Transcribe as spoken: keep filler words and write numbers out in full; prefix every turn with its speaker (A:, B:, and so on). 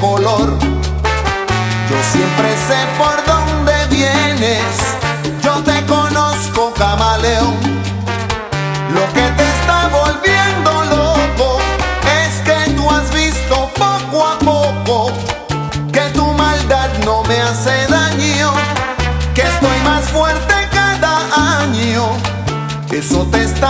A: color. Yo siempre sé por dónde vienes, yo te conozco, camaleón. Lo que te está volviendo loco es que tú has visto poco a poco que tu maldad no me hace daño, que estoy más fuerte cada año. Eso te está